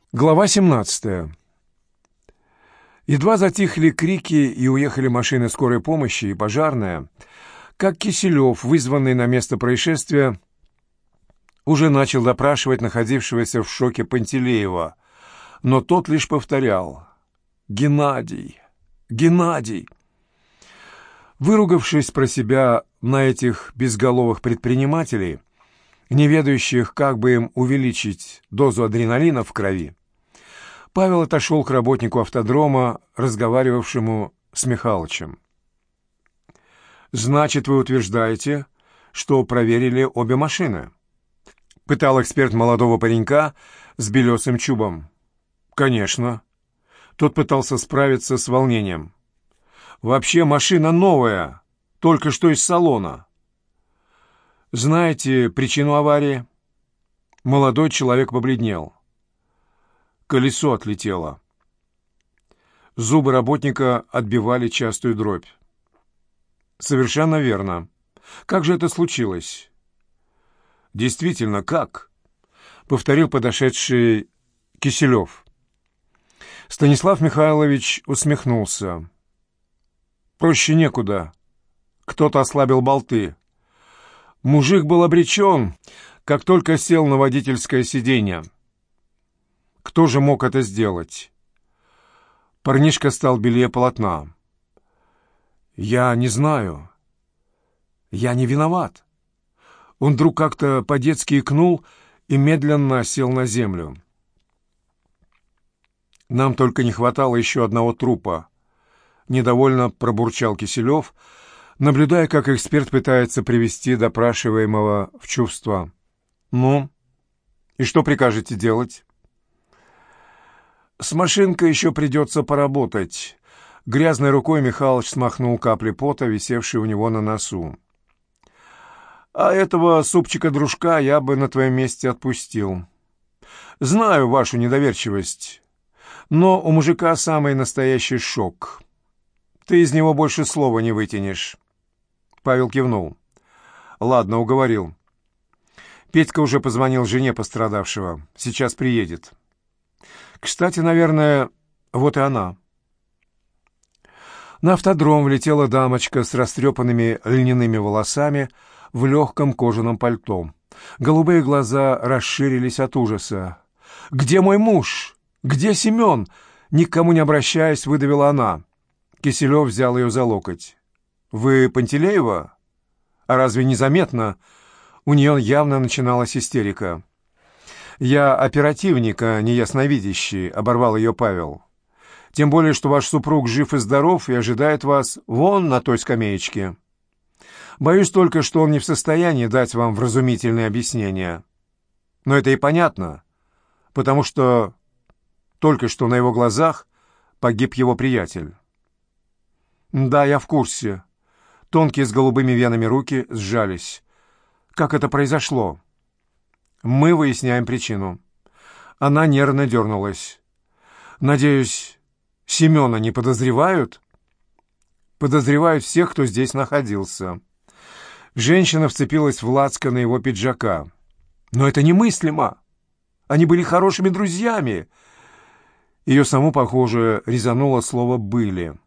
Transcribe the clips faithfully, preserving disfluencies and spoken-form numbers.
Глава семнадцатая. Едва затихли крики и уехали машины скорой помощи и пожарная, как Киселев, вызванный на место происшествия, уже начал допрашивать находившегося в шоке Пантелеева, но тот лишь повторял: «Геннадий! Геннадий!». Выругавшись про себя на этих безголовых предпринимателей, не ведающих, как бы им увеличить дозу адреналина в крови, Павел отошел к работнику автодрома, разговаривавшему с Михалычем. «Значит, вы утверждаете, что проверили обе машины?» — пытал эксперт молодого паренька с белесым чубом. «Конечно». Тот пытался справиться с волнением. «Вообще машина новая, только что из салона». «Знаете причину аварии?» Молодой человек побледнел. Колесо отлетело. Зубы работника отбивали частую дробь. «Совершенно верно. Как же это случилось?» «Действительно, как?» — повторил подошедший Киселев. Станислав Михайлович усмехнулся. «Проще некуда. Кто-то ослабил болты. Мужик был обречен, как только сел на водительское сиденье. Кто же мог это сделать?» Парнишка стал белее полотна. «Я не знаю. Я не виноват». Он вдруг как-то по-детски икнул и медленно сел на землю. «Нам только не хватало еще одного трупа», — недовольно пробурчал Киселев, наблюдая, как эксперт пытается привести допрашиваемого в чувство. «Ну, и что прикажете делать?» «С машинкой еще придется поработать». Грязной рукой Михалыч смахнул капли пота, висевшие у него на носу. «А этого супчика-дружка я бы на твоем месте отпустил. Знаю вашу недоверчивость, но у мужика самый настоящий шок. Ты из него больше слова не вытянешь». Павел кивнул. «Ладно, уговорил. Петька уже позвонил жене пострадавшего. Сейчас приедет. Кстати, наверное, вот и она». На автодром влетела дамочка с растрепанными льняными волосами в легком кожаном пальто. Голубые глаза расширились от ужаса. «Где мой муж? Где Семен?» Никому не обращаясь, выдавила она. Киселев взял ее за локоть. «Вы Пантелеева? А разве незаметно?» У нее явно начиналась истерика. «Я оперативник, а не ясновидящий», — оборвал ее Павел. «Тем более, что ваш супруг жив и здоров и ожидает вас вон на той скамеечке. Боюсь только, что он не в состоянии дать вам вразумительные объяснения. Но это и понятно, потому что только что на его глазах погиб его приятель». «Да, я в курсе». Тонкие с голубыми венами руки сжались. «Как это произошло?» «Мы выясняем причину». Она нервно дернулась. «Надеюсь, Семена не подозревают?» «Подозревают всех, кто здесь находился». Женщина вцепилась в лацканы его пиджака. «Но это немыслимо! Они были хорошими друзьями!» Ее саму, похоже, резануло слово «были».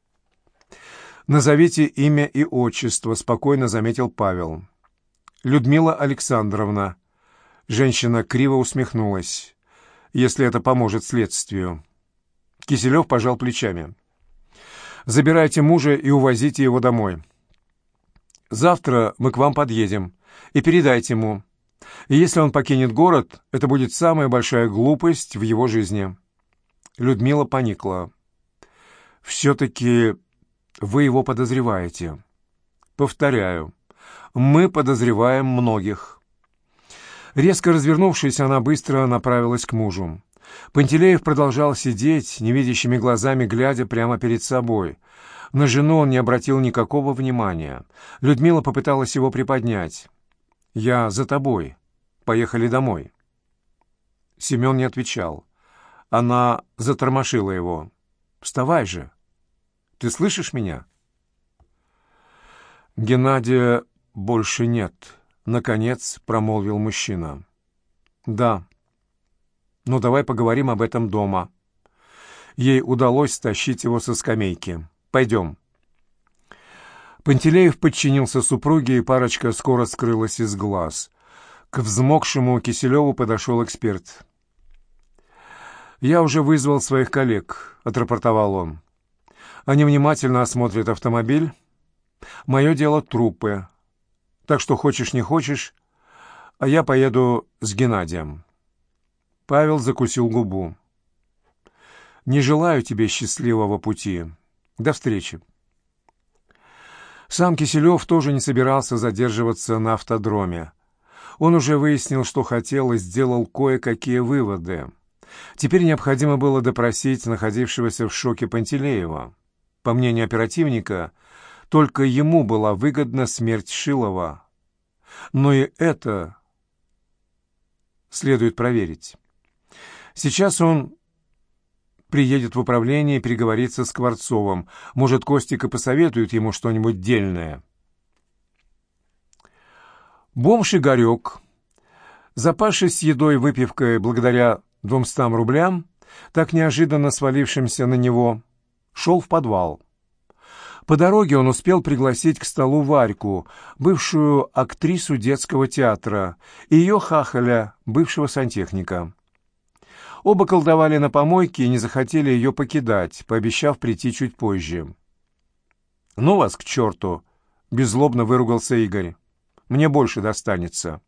«Назовите имя и отчество», — спокойно заметил Павел. «Людмила Александровна». Женщина криво усмехнулась. «Если это поможет следствию». Киселев пожал плечами. «Забирайте мужа и увозите его домой. Завтра мы к вам подъедем, и передайте ему. И если он покинет город, это будет самая большая глупость в его жизни». Людмила поникла. «Все-таки вы его подозреваете». «Повторяю, мы подозреваем многих». Резко развернувшись, она быстро направилась к мужу. Пантелеев продолжал сидеть, невидящими глазами глядя прямо перед собой. На жену он не обратил никакого внимания. Людмила попыталась его приподнять. «Я за тобой. Поехали домой». Семен не отвечал. Она затормошила его. «Вставай же! Ты слышишь меня?» «Геннадия больше нет», — наконец промолвил мужчина. «Да, «Ну, давай поговорим об этом дома». Ей удалось стащить его со скамейки. «Пойдем». Пантелеев подчинился супруге, и парочка скоро скрылась из глаз. К взмокшему Киселеву подошел эксперт. «Я уже вызвал своих коллег», — отрапортовал он. «Они внимательно осмотрят автомобиль. Мое дело — трупы. Так что хочешь не хочешь, а я поеду с Геннадием». Павел закусил губу. «Не желаю тебе счастливого пути. До встречи». Сам Киселев тоже не собирался задерживаться на автодроме. Он уже выяснил, что хотел, и сделал кое-какие выводы. Теперь необходимо было допросить находившегося в шоке Пантелеева. По мнению оперативника, только ему была выгодна смерть Шилова. Но и это следует проверить. Сейчас он приедет в управление и переговорится с Скворцовым. Может, Костик и посоветует ему что-нибудь дельное. Бомж Игорек, запавшись едой и выпивкой благодаря двумстам рублям, так неожиданно свалившимся на него, шел в подвал. По дороге он успел пригласить к столу Варьку, бывшую актрису детского театра, и ее хахаля, бывшего сантехника. Оба колдовали на помойке и не захотели ее покидать, пообещав прийти чуть позже. «Ну вас к черту!» — беззлобно выругался Игорь. «Мне больше достанется».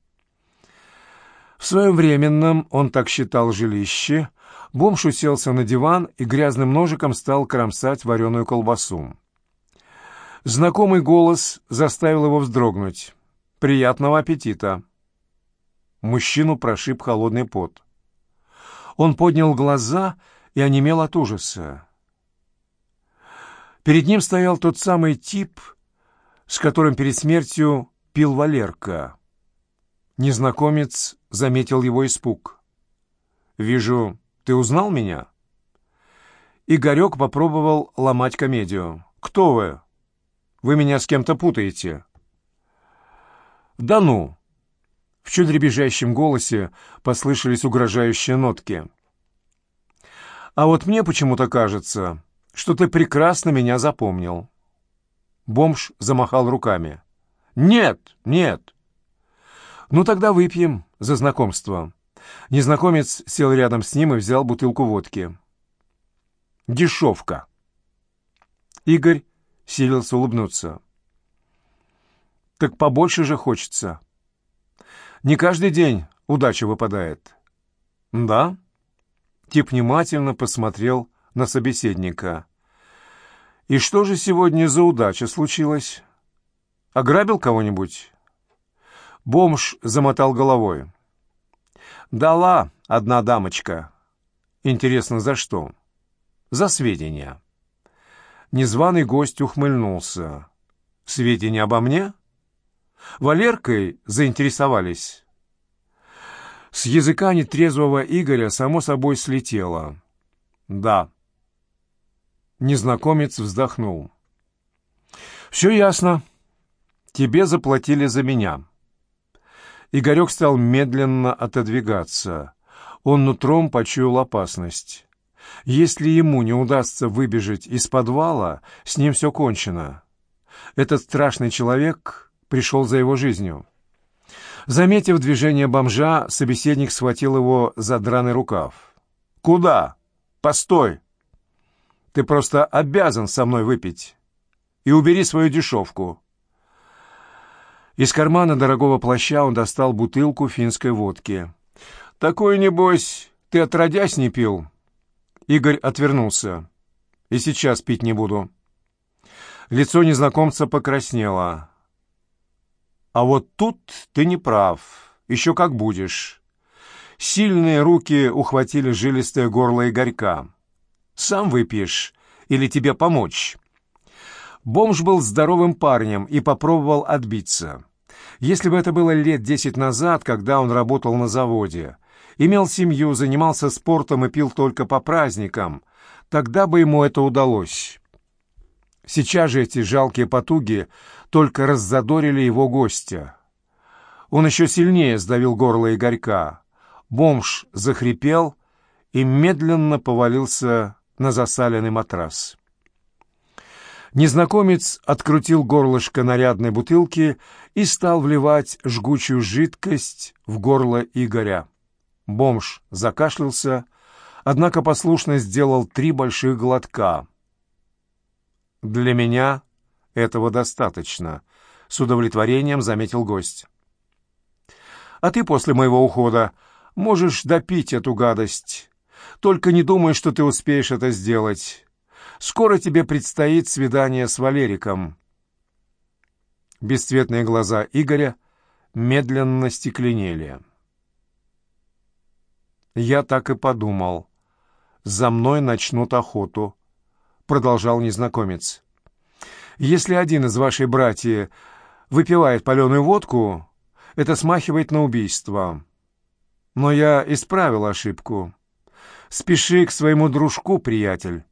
В своем временном, он так считал, жилище, бомж уселся на диван и грязным ножиком стал кромсать вареную колбасу. Знакомый голос заставил его вздрогнуть. «Приятного аппетита!» Мужчину прошиб холодный пот. Он поднял глаза и онемел от ужаса. Перед ним стоял тот самый тип, с которым перед смертью пил Валерка. Незнакомец заметил его испуг. «Вижу, ты узнал меня?» Игорек попробовал ломать комедию. «Кто вы? Вы меня с кем-то путаете». «Да ну!» В чуть дребезжащем голосе послышались угрожающие нотки. «А вот мне почему-то кажется, что ты прекрасно меня запомнил». Бомж замахал руками. «Нет, нет!» «Ну тогда выпьем за знакомство». Незнакомец сел рядом с ним и взял бутылку водки. «Дешевка». Игорь силился улыбнуться. «Так побольше же хочется. Не каждый день удача выпадает». «Да?» Тип внимательно посмотрел на собеседника. «И что же сегодня за удача случилась? Ограбил кого-нибудь?» Бомж замотал головой. «Дала одна дамочка. Интересно, за что?» «За сведения». Незваный гость ухмыльнулся. «Сведения обо мне? Валеркой заинтересовались?» С языка нетрезвого Игоря само собой слетело. «Да». Незнакомец вздохнул. «Все ясно. Тебе заплатили за меня». Игорек стал медленно отодвигаться. Он нутром почуял опасность. Если ему не удастся выбежать из подвала, с ним все кончено. Этот страшный человек пришел за его жизнью. Заметив движение бомжа, собеседник схватил его за драный рукав. «Куда? Постой! Ты просто обязан со мной выпить. И убери свою дешевку». Из кармана дорогого плаща он достал бутылку финской водки. «Такую, небось, ты отродясь не пил?» Игорь отвернулся. «И сейчас пить не буду». Лицо незнакомца покраснело. «А вот тут ты не прав. Еще как будешь». Сильные руки ухватили жилистое горло Игорька. «Сам выпьешь или тебе помочь?» Бомж был здоровым парнем и попробовал отбиться. Если бы это было лет десять назад, когда он работал на заводе, имел семью, занимался спортом и пил только по праздникам, тогда бы ему это удалось. Сейчас же эти жалкие потуги только раззадорили его гостя. Он еще сильнее сдавил горло Игорька. Бомж захрипел и медленно повалился на засаленный матрас. Незнакомец открутил горлышко нарядной бутылки и стал вливать жгучую жидкость в горло Игоря. Бомж закашлялся, однако послушно сделал три больших глотка. «Для меня этого достаточно», — с удовлетворением заметил гость. «А ты после моего ухода можешь допить эту гадость. Только не думай, что ты успеешь это сделать. Скоро тебе предстоит свидание с Валериком». Бесцветные глаза Игоря медленно стекленели. «Я так и подумал. За мной начнут охоту», — продолжал незнакомец. «Если один из вашей братьев выпивает паленую водку, это смахивает на убийство. Но я исправил ошибку. Спеши к своему дружку, приятель.